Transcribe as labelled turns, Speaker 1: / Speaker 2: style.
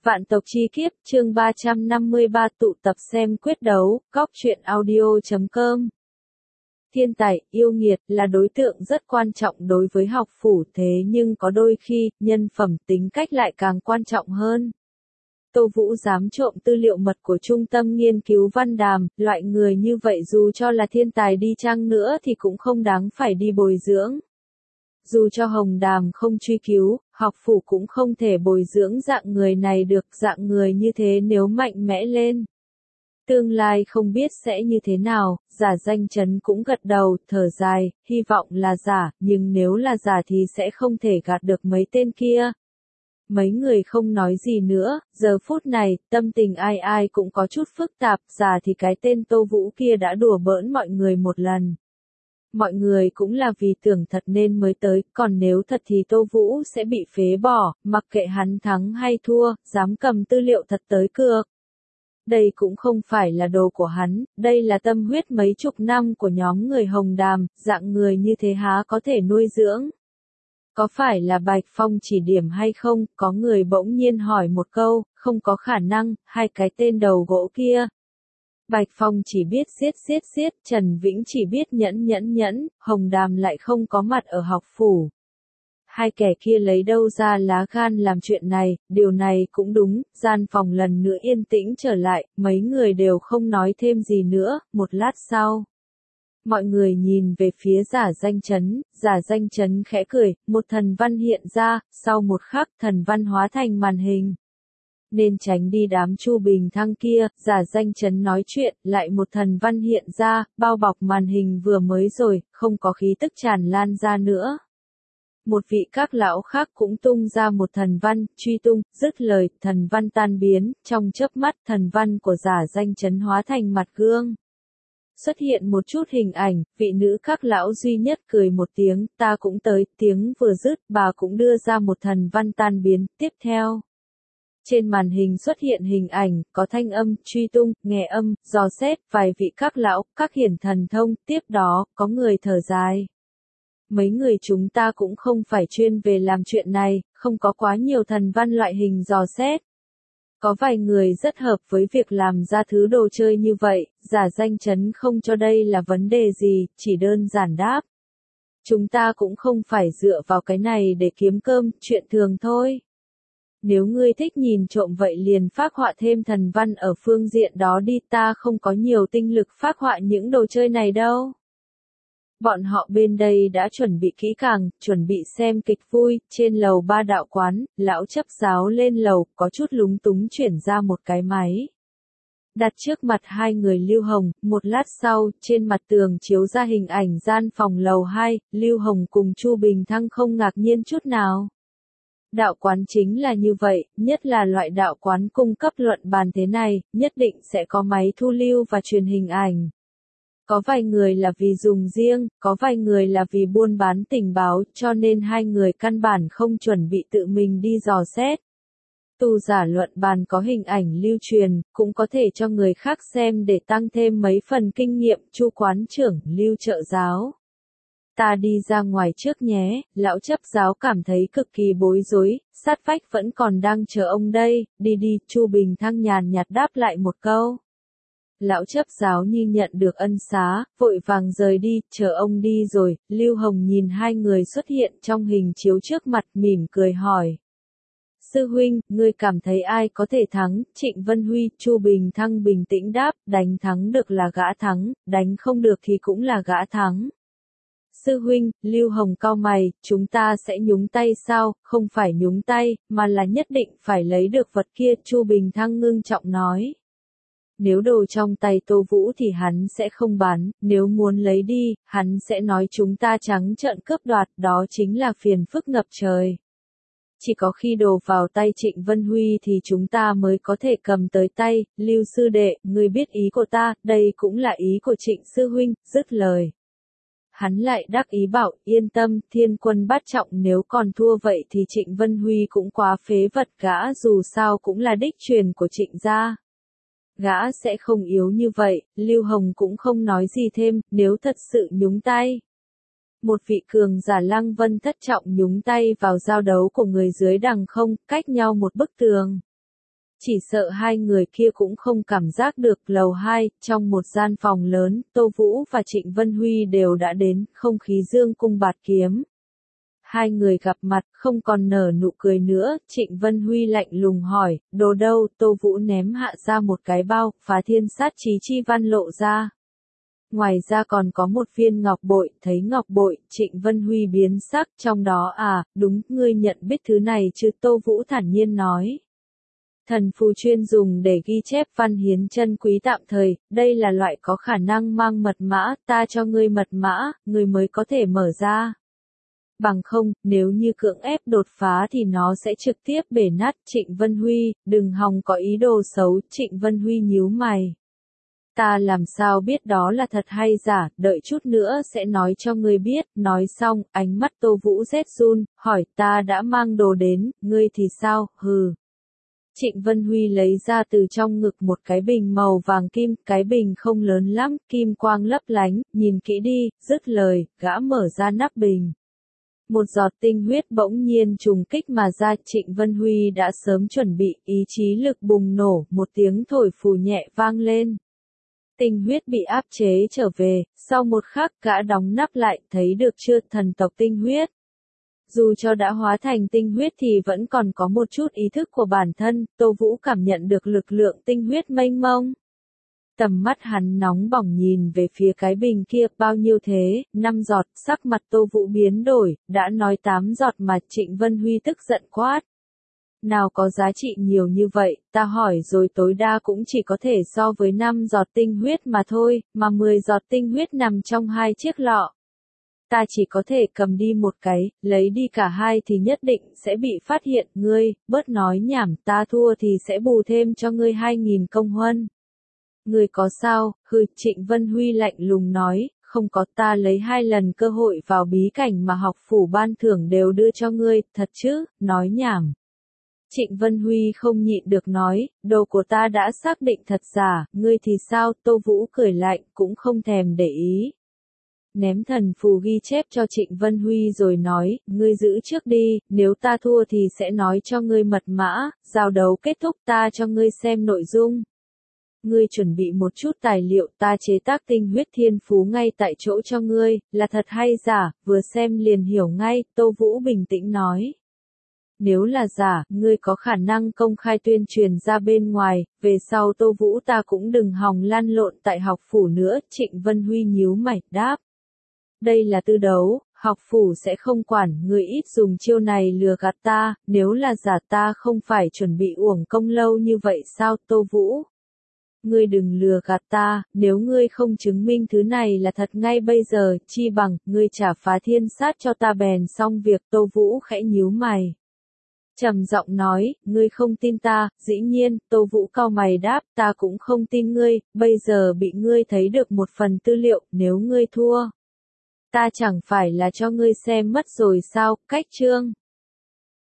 Speaker 1: Vạn tộc chi kiếp, chương 353 tụ tập xem quyết đấu, góc truyện audio.com. Thiên tài, yêu nghiệt là đối tượng rất quan trọng đối với học phủ, thế nhưng có đôi khi, nhân phẩm tính cách lại càng quan trọng hơn. Tô Vũ dám trộm tư liệu mật của Trung tâm Nghiên cứu Văn Đàm, loại người như vậy dù cho là thiên tài đi chăng nữa thì cũng không đáng phải đi bồi dưỡng. Dù cho Hồng Đàm không truy cứu, học phủ cũng không thể bồi dưỡng dạng người này được, dạng người như thế nếu mạnh mẽ lên. Tương lai không biết sẽ như thế nào, Giả Danh Chấn cũng gật đầu, thở dài, hy vọng là giả, nhưng nếu là giả thì sẽ không thể gạt được mấy tên kia. Mấy người không nói gì nữa, giờ phút này, tâm tình ai ai cũng có chút phức tạp, giả thì cái tên Tô Vũ kia đã đùa bỡn mọi người một lần. Mọi người cũng là vì tưởng thật nên mới tới, còn nếu thật thì Tô Vũ sẽ bị phế bỏ, mặc kệ hắn thắng hay thua, dám cầm tư liệu thật tới cược. Đây cũng không phải là đồ của hắn, đây là tâm huyết mấy chục năm của nhóm người Hồng Đàm, dạng người như thế há có thể nuôi dưỡng. Có phải là Bạch Phong chỉ điểm hay không, có người bỗng nhiên hỏi một câu, không có khả năng, hai cái tên đầu gỗ kia. Bạch Phong chỉ biết giết, Trần Vĩnh chỉ biết nhẫn, Hồng Đàm lại không có mặt ở học phủ. Hai kẻ kia lấy đâu ra lá gan làm chuyện này, điều này cũng đúng, gian phòng lần nữa yên tĩnh trở lại, mấy người đều không nói thêm gì nữa, một lát sau. Mọi người nhìn về phía Giả Danh Chấn khẽ cười, một thần văn hiện ra, sau một khắc thần văn hóa thành màn hình. Nên tránh đi đám Chu Bình Thăng kia, Giả Danh Chấn nói chuyện, lại một thần văn hiện ra, bao bọc màn hình vừa mới rồi, không có khí tức tràn lan ra nữa. Một vị các lão khác cũng tung ra một thần văn, truy tung, dứt lời, thần văn tan biến, trong chớp mắt thần văn của Giả Danh Chấn hóa thành mặt gương. Xuất hiện một chút hình ảnh, vị nữ các lão duy nhất cười một tiếng, ta cũng tới, tiếng vừa dứt, bà cũng đưa ra một thần văn tan biến, tiếp theo. Trên màn hình xuất hiện hình ảnh, có thanh âm, truy tung, nghe âm, dò xét, vài vị các lão, các hiển thần thông, tiếp đó, có người thở dài. Mấy người chúng ta cũng không phải chuyên về làm chuyện này, không có quá nhiều thần văn loại hình dò xét. Có vài người rất hợp với việc làm ra thứ đồ chơi như vậy, Giả Danh Chấn không cho đây là vấn đề gì, chỉ đơn giản đáp. Chúng ta cũng không phải dựa vào cái này để kiếm cơm, chuyện thường thôi. Nếu ngươi thích nhìn trộm vậy liền phác họa thêm thần văn ở phương diện đó đi, ta không có nhiều tinh lực phác họa những đồ chơi này đâu. Bọn họ bên đây đã chuẩn bị kỹ càng, chuẩn bị xem kịch vui, trên lầu 3 đạo quán, lão chấp giáo lên lầu, có chút lúng túng chuyển ra một cái máy. Đặt trước mặt hai người Lưu Hồng, một lát sau, trên mặt tường chiếu ra hình ảnh gian phòng lầu 2, Lưu Hồng cùng Chu Bình Thăng không ngạc nhiên chút nào. Đạo quán chính là như vậy, nhất là loại đạo quán cung cấp luận bàn thế này, nhất định sẽ có máy thu lưu và truyền hình ảnh. Có vài người là vì dùng riêng, có vài người là vì buôn bán tình báo, cho nên hai người căn bản không chuẩn bị tự mình đi dò xét. Tu giả luận bàn có hình ảnh lưu truyền, cũng có thể cho người khác xem để tăng thêm mấy phần kinh nghiệm. Chu quán trưởng, Lưu trợ giáo. Ta đi ra ngoài trước nhé, lão chấp giáo cảm thấy cực kỳ bối rối, sát vách vẫn còn đang chờ ông đây, đi, Chu Bình Thăng nhàn nhạt đáp lại một câu. Lão chấp giáo như nhận được ân xá, vội vàng rời đi, chờ ông đi rồi, Lưu Hồng nhìn hai người xuất hiện trong hình chiếu trước mặt, mỉm cười hỏi. Sư huynh, ngươi cảm thấy ai có thể thắng? Trịnh Vân Huy, Chu Bình Thăng bình tĩnh đáp, đánh thắng được là gã thắng, đánh không được thì cũng là gã thắng. Sư huynh, Lưu Hồng cau mày, chúng ta sẽ nhúng tay sao? Không phải nhúng tay, mà là nhất định phải lấy được vật kia, Chu Bình Thăng ngưng trọng nói. Nếu đồ trong tay Tô Vũ thì hắn sẽ không bán, nếu muốn lấy đi, hắn sẽ nói chúng ta trắng trợn cướp đoạt, đó chính là phiền phức ngập trời. Chỉ có khi đồ vào tay Trịnh Vân Huy thì chúng ta mới có thể cầm tới tay, Lưu sư đệ, ngươi biết ý của ta, đây cũng là ý của Trịnh sư huynh, dứt lời. Hắn lại đắc ý bảo, yên tâm, Thiên Quân Bát Trọng nếu còn thua vậy thì Trịnh Vân Huy cũng quá phế vật, gã dù sao cũng là đích truyền của Trịnh gia. Gã sẽ không yếu như vậy, Lưu Hồng cũng không nói gì thêm, nếu thật sự nhúng tay. Một vị cường giả Lăng Vân thất trọng nhúng tay vào giao đấu của người dưới đằng không, cách nhau một bức tường. Chỉ sợ hai người kia cũng không cảm giác được. Lầu 2, trong một gian phòng lớn, Tô Vũ và Trịnh Vân Huy đều đã đến, không khí dương cung bạt kiếm. Hai người gặp mặt, không còn nở nụ cười nữa, Trịnh Vân Huy lạnh lùng hỏi, đồ đâu? Tô Vũ ném hạ ra một cái bao, Phá Thiên Sát Chí chi văn lộ ra. Ngoài ra còn có một viên ngọc bội, thấy ngọc bội, Trịnh Vân Huy biến sắc, trong đó đúng, ngươi nhận biết thứ này chứ? Tô Vũ thản nhiên nói. Thần phù chuyên dùng để ghi chép văn hiến chân quý tạm thời, đây là loại có khả năng mang mật mã, ta cho ngươi mật mã, ngươi mới có thể mở ra. Bằng không, nếu như cưỡng ép đột phá thì nó sẽ trực tiếp bể nát. Trịnh Vân Huy, đừng hòng có ý đồ xấu. Trịnh Vân Huy nhíu mày. Ta làm sao biết đó là thật hay giả, đợi chút nữa sẽ nói cho ngươi biết. Nói xong, ánh mắt Tô Vũ rét run, hỏi ta đã mang đồ đến, ngươi thì sao? Hừ. Trịnh Vân Huy lấy ra từ trong ngực một cái bình màu vàng kim, cái bình không lớn lắm, kim quang lấp lánh, nhìn kỹ đi, dứt lời, gã mở ra nắp bình. Một giọt tinh huyết bỗng nhiên trùng kích mà ra. Trịnh Vân Huy đã sớm chuẩn bị, ý chí lực bùng nổ, một tiếng thổi phù nhẹ vang lên. Tinh huyết bị áp chế trở về, sau một khắc gã đóng nắp lại, thấy được chưa? Thần tộc tinh huyết. Dù cho đã hóa thành tinh huyết thì vẫn còn có một chút ý thức của bản thân, Tô Vũ cảm nhận được lực lượng tinh huyết mênh mông. Tầm mắt hắn nóng bỏng nhìn về phía cái bình kia, bao nhiêu thế? 5 giọt, sắc mặt Tô Vũ biến đổi, đã nói 8 giọt mà. Trịnh Vân Huy tức giận quát. Nào có giá trị nhiều như vậy, ta hỏi rồi, tối đa cũng chỉ có thể so với 5 giọt tinh huyết mà thôi, mà 10 giọt tinh huyết nằm trong 2 chiếc lọ. Ta chỉ có thể cầm đi một cái, lấy đi cả hai thì nhất định sẽ bị phát hiện. Ngươi, bớt nói nhảm, ta thua thì sẽ bù thêm cho ngươi 2.000 công huân. Ngươi có sao? Hừ. Trịnh Vân Huy lạnh lùng nói, không có, ta lấy 2 lần cơ hội vào bí cảnh mà học phủ ban thưởng đều đưa cho ngươi, thật chứ? Nói nhảm. Trịnh Vân Huy không nhịn được nói, đồ của ta đã xác định thật giả, ngươi thì sao? Tô Vũ cười lạnh, cũng không thèm để ý. Ném thần phù ghi chép cho Trịnh Vân Huy rồi nói, ngươi giữ trước đi, nếu ta thua thì sẽ nói cho ngươi mật mã, giao đấu kết thúc ta cho ngươi xem nội dung. Ngươi chuẩn bị một chút tài liệu, ta chế tác tinh huyết thiên phú ngay tại chỗ cho ngươi, là thật hay giả, vừa xem liền hiểu ngay. Tô Vũ bình tĩnh nói. Nếu là giả, ngươi có khả năng công khai tuyên truyền ra bên ngoài, về sau Tô Vũ ta cũng đừng hòng lăn lộn tại học phủ nữa. Trịnh Vân Huy nhíu mày, đáp. Đây là tư đấu, học phủ sẽ không quản, ngươi ít dùng chiêu này lừa gạt ta, nếu là giả ta không phải chuẩn bị uổng công lâu như vậy sao? Tô Vũ. Ngươi đừng lừa gạt ta, nếu ngươi không chứng minh thứ này là thật ngay bây giờ, chi bằng, ngươi trả Phá Thiên Sát cho ta bèn xong việc. Tô Vũ khẽ nhíu mày. Trầm giọng nói, ngươi không tin ta? Dĩ nhiên. Tô Vũ cau mày đáp, ta cũng không tin ngươi, bây giờ bị ngươi thấy được một phần tư liệu, nếu ngươi thua. Ta chẳng phải là cho ngươi xem mất rồi sao? Cách chương